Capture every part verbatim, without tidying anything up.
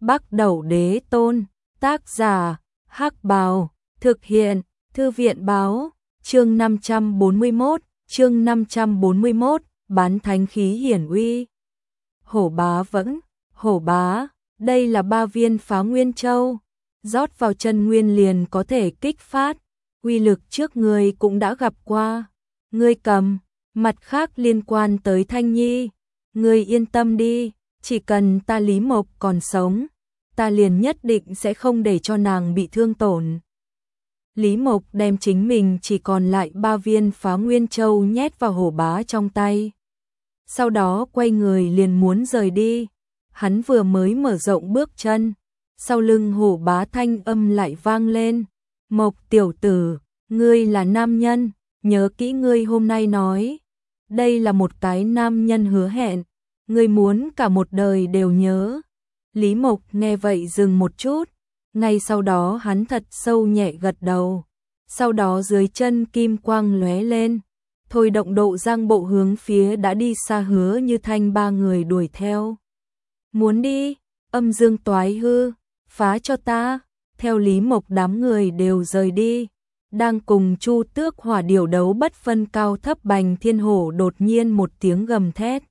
Bắc Đẩu Đế Tôn, tác giả, Hắc Bào, thực hiện, Thư viện báo, chương năm trăm bốn mươi mốt, chương năm trăm bốn mươi mốt, bán thánh khí hiển uy. Hổ bá vẫn, hổ bá, đây là ba viên phá nguyên châu, rót vào chân nguyên liền có thể kích phát, uy lực trước người cũng đã gặp qua. Ngươi cầm, mặt khác liên quan tới Thanh Nhi, ngươi yên tâm đi, chỉ cần ta Lý Mộc còn sống, ta liền nhất định sẽ không để cho nàng bị thương tổn. Lý Mộc đem chính mình chỉ còn lại ba viên phá nguyên châu nhét vào hổ bá trong tay. Sau đó quay người liền muốn rời đi. Hắn vừa mới mở rộng bước chân, sau lưng hổ bá thanh âm lại vang lên. Mộc tiểu tử, ngươi là nam nhân, nhớ kỹ ngươi hôm nay nói. Đây là một cái nam nhân hứa hẹn, ngươi muốn cả một đời đều nhớ. Lý Mộc nghe vậy dừng một chút, ngay sau đó hắn thật sâu nhẹ gật đầu. Sau đó dưới chân kim quang lóe lên, thôi động độ giang bộ hướng phía đã đi xa Hứa Như Thanh ba người đuổi theo. Muốn đi, âm dương toái hư, phá cho ta. Theo Lý Mộc đám người đều rời đi, đang cùng Chu Tước Hỏa Điểu đấu bất phân cao thấp Bành Thiên Hổ đột nhiên một tiếng gầm thét.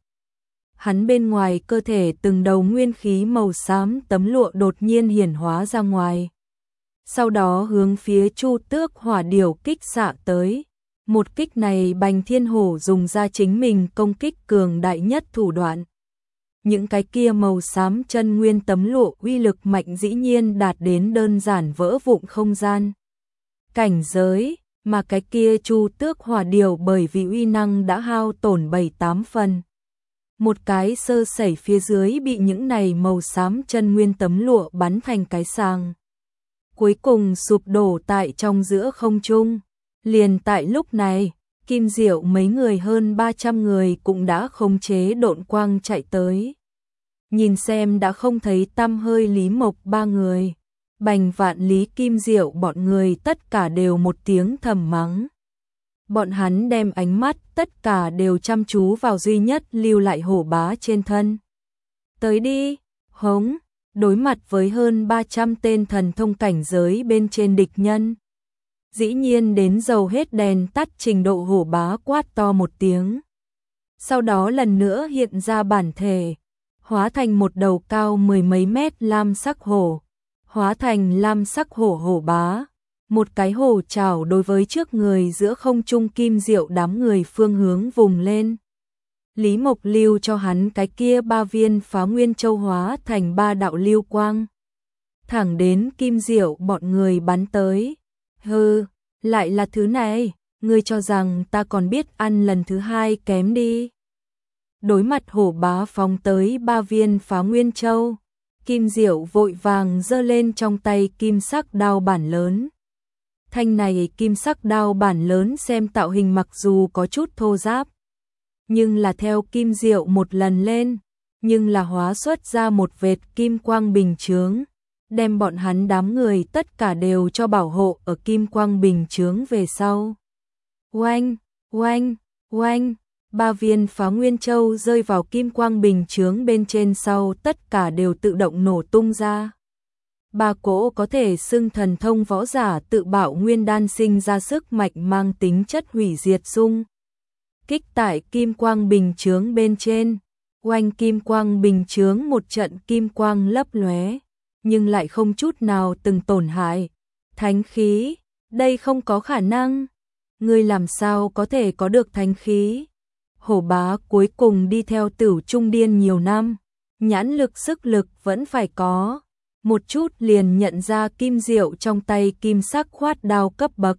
Hắn bên ngoài cơ thể từng đầu nguyên khí màu xám tấm lụa đột nhiên hiển hóa ra ngoài. Sau đó hướng phía Chu Tước Hỏa Điểu kích xạ tới. Một kích này Bành Thiên Hổ dùng ra chính mình công kích cường đại nhất thủ đoạn. Những cái kia màu xám chân nguyên tấm lụa uy lực mạnh dĩ nhiên đạt đến đơn giản vỡ vụn không gian cảnh giới, mà cái kia Chu Tước Hỏa Điểu bởi vì uy năng đã hao tổn bảy tám phần. Một cái sơ sẩy phía dưới bị những này màu xám chân nguyên tấm lụa bắn thành cái sàng. Cuối cùng sụp đổ tại trong giữa không trung. Liền tại lúc này, Kim Diệu mấy người hơn ba trăm người cũng đã khống chế độn quang chạy tới. Nhìn xem đã không thấy tăm hơi Lý Mộc ba người. Bành Vạn Lý Kim Diệu bọn người tất cả đều một tiếng thầm mắng. Bọn hắn đem ánh mắt tất cả đều chăm chú vào duy nhất lưu lại hổ bá trên thân. Tới đi, hống, đối mặt với hơn ba trăm tên thần thông cảnh giới bên trên địch nhân. Dĩ nhiên đến dầu hết đèn tắt trình độ hổ bá quát to một tiếng. Sau đó lần nữa hiện ra bản thể, hóa thành một đầu cao mười mấy mét lam sắc hổ, hóa thành lam sắc hổ hổ bá. Một cái hổ chảo đối với trước người giữa không trung Kim Diệu đám người phương hướng vùng lên. Lý Mộc lưu cho hắn cái kia ba viên phá nguyên châu hóa thành ba đạo lưu quang. Thẳng đến Kim Diệu bọn người bắn tới. Hừ, lại là thứ này, ngươi cho rằng ta còn biết ăn lần thứ hai kém đi. Đối mặt hổ bá phóng tới ba viên phá nguyên châu, Kim Diệu vội vàng giơ lên trong tay kim sắc đao bản lớn. Thanh này kim sắc đao bản lớn xem tạo hình mặc dù có chút thô ráp, nhưng là theo Kim Diệu một lần lên, nhưng là hóa xuất ra một vệt kim quang bình chướng, đem bọn hắn đám người tất cả đều cho bảo hộ ở kim quang bình chướng về sau. Oanh, oanh, oanh, ba viên phá nguyên châu rơi vào kim quang bình chướng bên trên sau tất cả đều tự động nổ tung ra. Ba cỗ có thể xưng thần thông võ giả tự bạo nguyên đan sinh ra sức mạnh mang tính chất hủy diệt xung kích tại kim quang bình chướng bên trên. Oanh, kim quang bình chướng một trận kim quang lấp lóe, nhưng lại không chút nào từng tổn hại. Thánh khí, đây không có khả năng. Ngươi làm sao có thể có được thánh khí? Hổ bá cuối cùng đi theo Tửu Trung Điên nhiều năm, nhãn lực sức lực vẫn phải có. Một chút liền nhận ra Kim Diệu trong tay kim sắc khoát đao cấp bậc.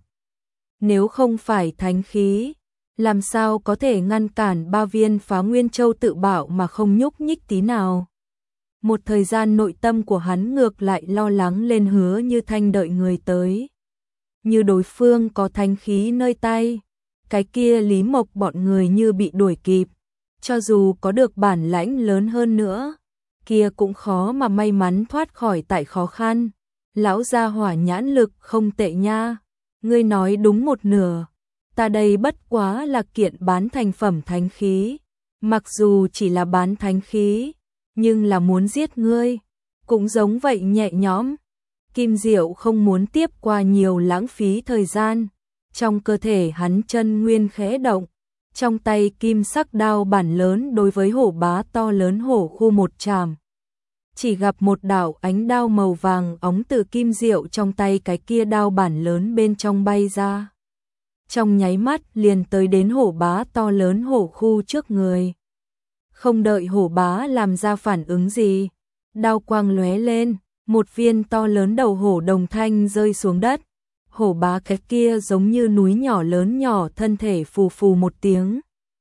Nếu không phải thánh khí, làm sao có thể ngăn cản ba viên phá nguyên châu tự bạo mà không nhúc nhích tí nào. Một thời gian nội tâm của hắn ngược lại lo lắng lên Hứa Như Thanh đợi người tới. Như đối phương có thánh khí nơi tay, cái kia Lý Mộc bọn người như bị đuổi kịp. Cho dù có được bản lãnh lớn hơn nữa, kia cũng khó mà may mắn thoát khỏi tại khó khăn. Lão gia hỏa nhãn lực không tệ nha, ngươi nói đúng một nửa. Ta đây bất quá là kiện bán thành phẩm thánh khí, mặc dù chỉ là bán thánh khí, nhưng là muốn giết ngươi, cũng giống vậy nhẹ nhõm. Kim Diệu không muốn tiếp qua nhiều lãng phí thời gian, trong cơ thể hắn chân nguyên khẽ động, trong tay kim sắc đao bản lớn đối với hổ bá to lớn hổ khu một chàm. Chỉ gặp một đạo ánh đao màu vàng óng từ Kim Diệu trong tay cái kia đao bản lớn bên trong bay ra. Trong nháy mắt liền tới đến hổ bá to lớn hổ khu trước người. Không đợi hổ bá làm ra phản ứng gì, đao quang lóe lên, một viên to lớn đầu hổ đồng thanh rơi xuống đất. Hổ bá cái kia giống như núi nhỏ lớn nhỏ thân thể phù phù một tiếng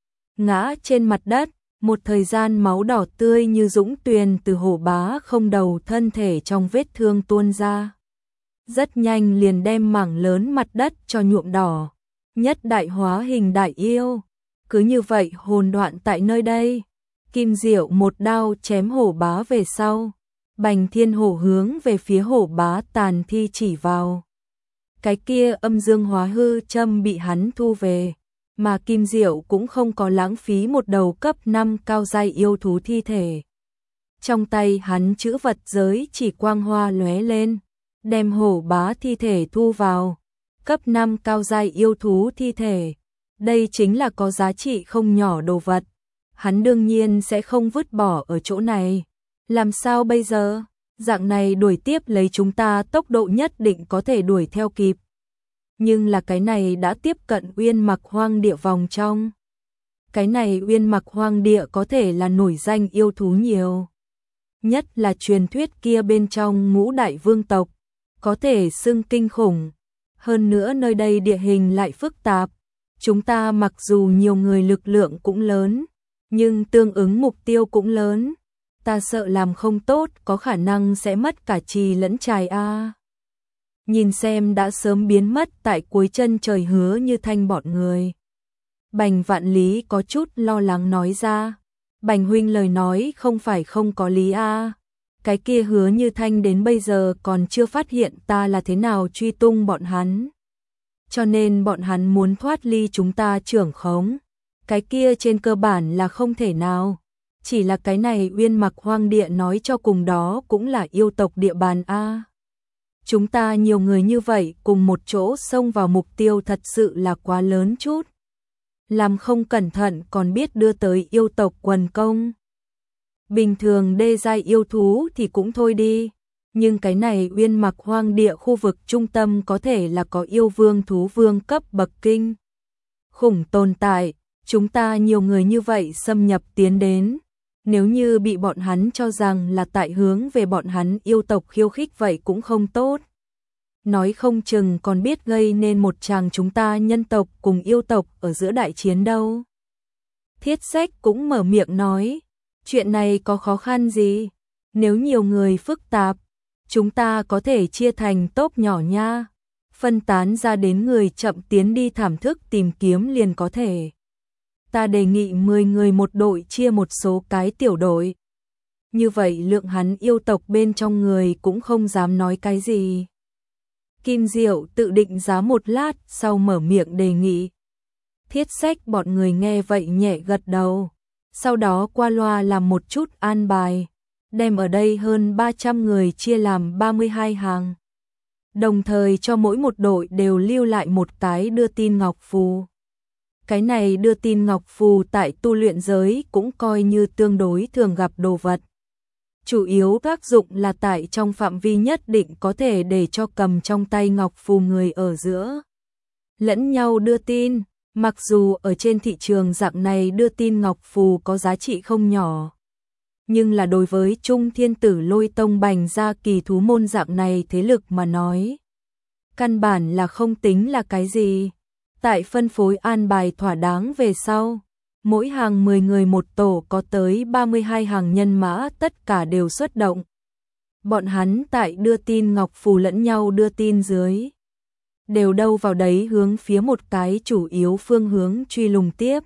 ngã trên mặt đất, một thời gian máu đỏ tươi như dũng tuyền từ hổ bá không đầu thân thể trong vết thương tuôn ra. Rất nhanh liền đem mảng lớn mặt đất cho nhuộm đỏ, nhất đại hóa hình đại yêu. Cứ như vậy hồn đoạn tại nơi đây, Kim Diệu một đao chém hổ bá về sau, Bành Thiên Hổ hướng về phía hổ bá tàn thi chỉ vào. Cái kia âm dương hóa hư châm bị hắn thu về, mà Kim Diệu cũng không có lãng phí một đầu cấp năm cao giai yêu thú thi thể. Trong tay hắn chữ vật giới chỉ quang hoa lóe lên, đem hổ bá thi thể thu vào. Cấp năm cao giai yêu thú thi thể, đây chính là có giá trị không nhỏ đồ vật. Hắn đương nhiên sẽ không vứt bỏ ở chỗ này. Làm sao bây giờ? Dạng này đuổi tiếp lấy chúng ta tốc độ nhất định có thể đuổi theo kịp. Nhưng là cái này đã tiếp cận Uyên Mặc Hoang Địa vòng trong. Cái này Uyên Mặc Hoang Địa có thể là nổi danh yêu thú nhiều. Nhất là truyền thuyết kia bên trong ngũ đại vương tộc, có thể xưng kinh khủng. Hơn nữa nơi đây địa hình lại phức tạp. Chúng ta mặc dù nhiều người lực lượng cũng lớn, nhưng tương ứng mục tiêu cũng lớn. Ta sợ làm không tốt có khả năng sẽ mất cả trì lẫn trài a. Nhìn xem đã sớm biến mất tại cuối chân trời Hứa Như Thanh bọn người. Bành Vạn Lý có chút lo lắng nói ra. Bành huynh lời nói không phải không có lý a. Cái kia Hứa Như Thanh đến bây giờ còn chưa phát hiện ta là thế nào truy tung bọn hắn. Cho nên bọn hắn muốn thoát ly chúng ta trưởng khống. Cái kia trên cơ bản là không thể nào. Chỉ là cái này Uyên Mặc Hoang Địa nói cho cùng đó cũng là yêu tộc địa bàn a. Chúng ta nhiều người như vậy cùng một chỗ xông vào mục tiêu thật sự là quá lớn chút. Làm không cẩn thận còn biết đưa tới yêu tộc quần công. Bình thường đê giai yêu thú thì cũng thôi đi. Nhưng cái này Uyên Mặc Hoang Địa khu vực trung tâm có thể là có yêu vương thú vương cấp bậc kinh khủng tồn tại. Chúng ta nhiều người như vậy xâm nhập tiến đến. Nếu như bị bọn hắn cho rằng là tại hướng về bọn hắn yêu tộc khiêu khích vậy cũng không tốt. Nói không chừng còn biết gây nên một tràng chúng ta nhân tộc cùng yêu tộc ở giữa đại chiến đâu. Thiết Sách cũng mở miệng nói, chuyện này có khó khăn gì? Nếu nhiều người phức tạp, chúng ta có thể chia thành tốp nhỏ nha. Phân tán ra đến người chậm tiến đi thảm thức tìm kiếm liền có thể. Ta đề nghị mười người một đội chia một số cái tiểu đội. Như vậy lượng hắn yêu tộc bên trong người cũng không dám nói cái gì. Kim Diệu tự định giá một lát sau mở miệng đề nghị. Thiết Sách bọn người nghe vậy nhẹ gật đầu. Sau đó qua loa làm một chút an bài. Đem ở đây hơn ba trăm người chia làm ba mươi hai hàng. Đồng thời cho mỗi một đội đều lưu lại một cái đưa tin ngọc phù. Cái này đưa tin ngọc phù tại tu luyện giới cũng coi như tương đối thường gặp đồ vật. Chủ yếu tác dụng là tại trong phạm vi nhất định có thể để cho cầm trong tay ngọc phù người ở giữa lẫn nhau đưa tin. Mặc dù ở trên thị trường dạng này đưa tin ngọc phù có giá trị không nhỏ, nhưng là đối với Trung Thiên Tử Lôi Tông Bành gia kỳ thú môn dạng này thế lực mà nói, căn bản là không tính là cái gì. Tại phân phối an bài thỏa đáng về sau, mỗi hàng mười người một tổ có tới ba mươi hai hàng nhân mã tất cả đều xuất động. Bọn hắn tại đưa tin ngọc phù lẫn nhau đưa tin dưới, đều đâu vào đấy hướng phía một cái chủ yếu phương hướng truy lùng tiếp.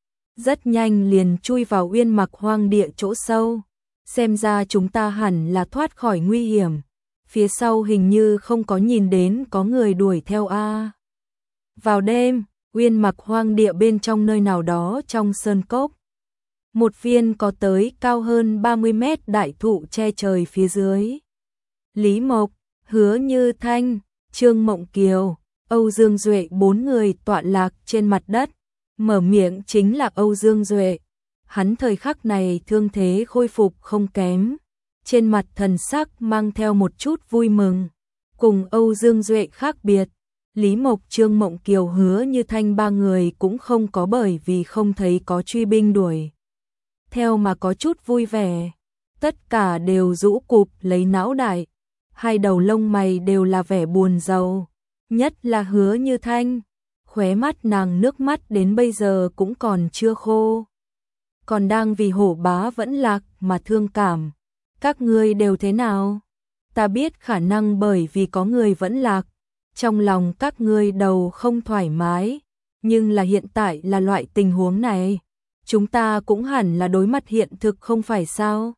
Rất nhanh liền chui vào Uyên Mặc Hoang Địa chỗ sâu. Xem ra chúng ta hẳn là thoát khỏi nguy hiểm. Phía sau hình như không có nhìn đến có người đuổi theo a. Vào đêm, Uyên Mặc Hoang Địa bên trong nơi nào đó trong sơn cốc. Một viên có tới cao hơn ba mươi mét đại thụ che trời phía dưới. Lý Mộc, Hứa Như Thanh, Trương Mộng Kiều, Âu Dương Duệ bốn người tọa lạc trên mặt đất. Mở miệng chính là Âu Dương Duệ. Hắn thời khắc này thương thế khôi phục không kém. Trên mặt thần sắc mang theo một chút vui mừng. Cùng Âu Dương Duệ khác biệt, Lý Mộc, Trương Mộng Kiều, Hứa Như Thanh ba người cũng không có bởi vì không thấy có truy binh đuổi theo mà có chút vui vẻ. Tất cả đều rũ cụp lấy não đại. Hai đầu lông mày đều là vẻ buồn rầu. Nhất là Hứa Như Thanh. Khóe mắt nàng nước mắt đến bây giờ cũng còn chưa khô. Còn đang vì Hổ Bá vẫn lạc mà thương cảm. Các ngươi đều thế nào? Ta biết khả năng bởi vì có người vẫn lạc. Trong lòng các ngươi đầu không thoải mái. Nhưng là hiện tại là loại tình huống này. Chúng ta cũng hẳn là đối mặt hiện thực không phải sao?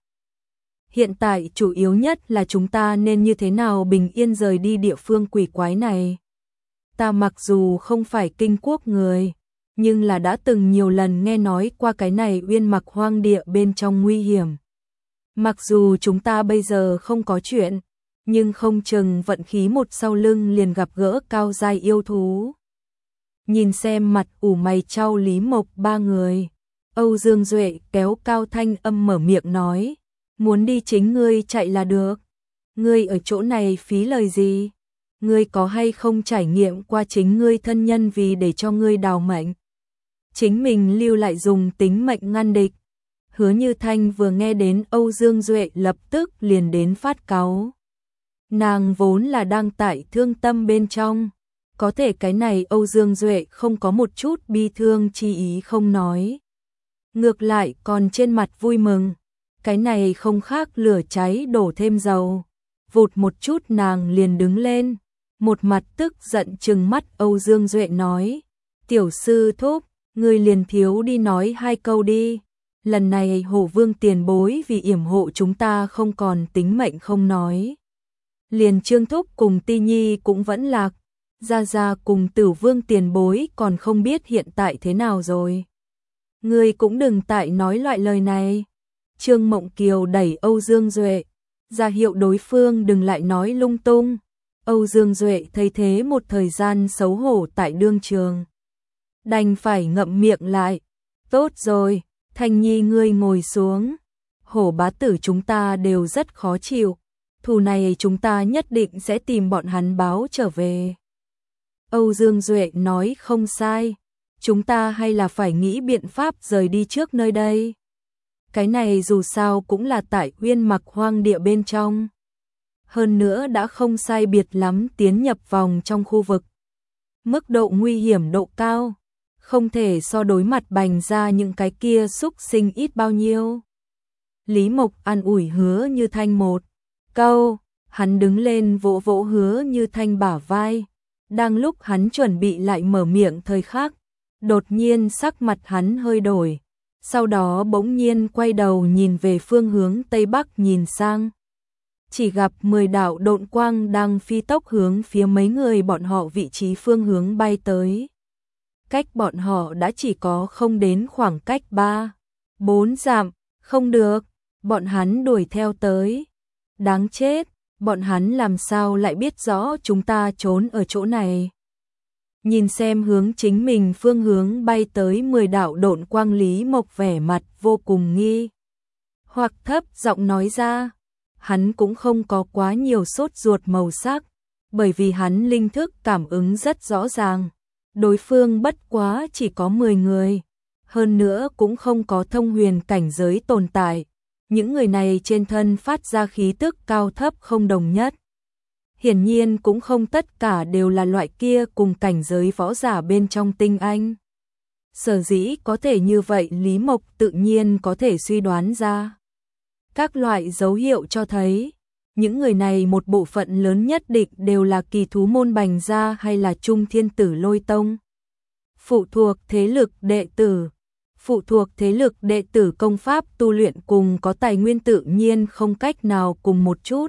Hiện tại chủ yếu nhất là chúng ta nên như thế nào bình yên rời đi địa phương quỷ quái này. Ta mặc dù không phải kinh quốc người, nhưng là đã từng nhiều lần nghe nói qua cái này uyên mặc hoang địa bên trong nguy hiểm. Mặc dù chúng ta bây giờ không có chuyện, nhưng không chừng vận khí một sau lưng liền gặp gỡ cao giai yêu thú. Nhìn xem mặt ủ mày chau Lý Mộc ba người, Âu Dương Duệ kéo cao thanh âm mở miệng nói, muốn đi chính ngươi chạy là được. Ngươi ở chỗ này phí lời gì? Ngươi có hay không trải nghiệm qua chính ngươi thân nhân vì để cho ngươi đào mệnh? Chính mình lưu lại dùng tính mệnh ngăn địch. Hứa Như Thanh vừa nghe đến Âu Dương Duệ lập tức liền đến phát cáu. Nàng vốn là đang tại thương tâm bên trong. Có thể cái này Âu Dương Duệ không có một chút bi thương chi ý không nói. Ngược lại còn trên mặt vui mừng. Cái này không khác lửa cháy đổ thêm dầu. Vụt một chút nàng liền đứng lên. Một mặt tức giận trừng mắt Âu Dương Duệ nói. Tiểu sư thúc, ngươi liền thiếu đi nói hai câu đi. Lần này Hổ Vương tiền bối vì yểm hộ chúng ta không còn tính mệnh không nói. Liền Trương Thúc cùng Ti Nhi cũng vẫn lạc. Gia Gia cùng Tử Vương tiền bối còn không biết hiện tại thế nào rồi. Ngươi cũng đừng tại nói loại lời này. Trương Mộng Kiều đẩy Âu Dương Duệ, ra hiệu đối phương đừng lại nói lung tung. Âu Dương Duệ thấy thế một thời gian xấu hổ tại đương trường. Đành phải ngậm miệng lại. Tốt rồi, Thanh Nhi ngươi ngồi xuống. Hổ bá tử chúng ta đều rất khó chịu. Thù này chúng ta nhất định sẽ tìm bọn hắn báo trở về. Âu Dương Duệ nói không sai. Chúng ta hay là phải nghĩ biện pháp rời đi trước nơi đây. Cái này dù sao cũng là tại uyên mặc hoang địa bên trong. Hơn nữa đã không sai biệt lắm tiến nhập vòng trong khu vực. Mức độ nguy hiểm độ cao. Không thể so đối mặt bành ra những cái kia xúc sinh ít bao nhiêu. Lý Mộc an ủi Hứa Như Thanh một câu. Hắn đứng lên vỗ vỗ Hứa Như Thanh bả vai. Đang lúc hắn chuẩn bị lại mở miệng thời khắc. Đột nhiên sắc mặt hắn hơi đổi. Sau đó bỗng nhiên quay đầu nhìn về phương hướng Tây Bắc nhìn sang. Chỉ gặp mười đạo độn quang đang phi tốc hướng phía mấy người bọn họ vị trí phương hướng bay tới. Cách bọn họ đã chỉ có không đến khoảng cách ba, bốn dặm, không được, bọn hắn đuổi theo tới. Đáng chết, bọn hắn làm sao lại biết rõ chúng ta trốn ở chỗ này. Nhìn xem hướng chính mình phương hướng bay tới mười đạo độn quang Lý Mộc vẻ mặt vô cùng nghi. Hoặc thấp giọng nói ra, hắn cũng không có quá nhiều sốt ruột màu sắc, bởi vì hắn linh thức cảm ứng rất rõ ràng. Đối phương bất quá chỉ có mười người, hơn nữa cũng không có thông huyền cảnh giới tồn tại. Những người này trên thân phát ra khí tức cao thấp không đồng nhất. Hiển nhiên cũng không tất cả đều là loại kia cùng cảnh giới võ giả bên trong tinh anh. Sở dĩ có thể như vậy Lý Mộc tự nhiên có thể suy đoán ra. Các loại dấu hiệu cho thấy, những người này một bộ phận lớn nhất định đều là kỳ thú môn bành gia hay là Trung Thiên Tử Lôi Tông. Phụ thuộc thế lực đệ tử. Phụ thuộc thế lực đệ tử công pháp tu luyện cùng có tài nguyên tự nhiên không cách nào cùng một chút.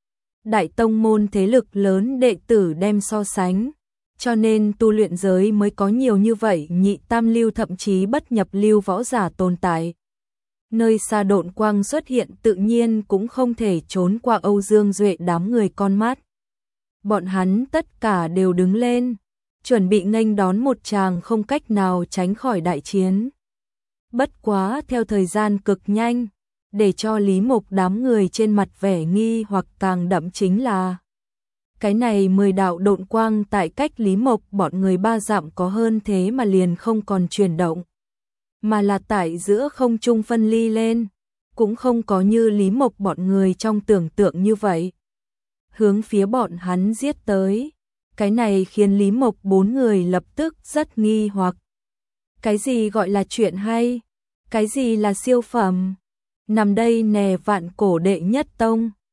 Đại tông môn thế lực lớn đệ tử đem so sánh, cho nên tu luyện giới mới có nhiều như vậy nhị tam lưu thậm chí bất nhập lưu võ giả tồn tại. Nơi xa độn quang xuất hiện tự nhiên cũng không thể trốn qua Âu Dương Duệ đám người con mắt. Bọn hắn tất cả đều đứng lên, chuẩn bị nghênh đón một tràng không cách nào tránh khỏi đại chiến. Bất quá theo thời gian cực nhanh, để cho Lý Mộc đám người trên mặt vẻ nghi hoặc càng đậm chính là cái này mười đạo độn quang tại cách Lý Mộc bọn người ba dặm có hơn thế mà liền không còn chuyển động, mà là tại giữa không trung phân ly lên, cũng không có như Lý Mộc bọn người trong tưởng tượng như vậy. Hướng phía bọn hắn giết tới, cái này khiến Lý Mộc bốn người lập tức rất nghi hoặc. Cái gì gọi là chuyện hay? Cái gì là siêu phẩm? Nằm đây nè vạn cổ đệ nhất tông.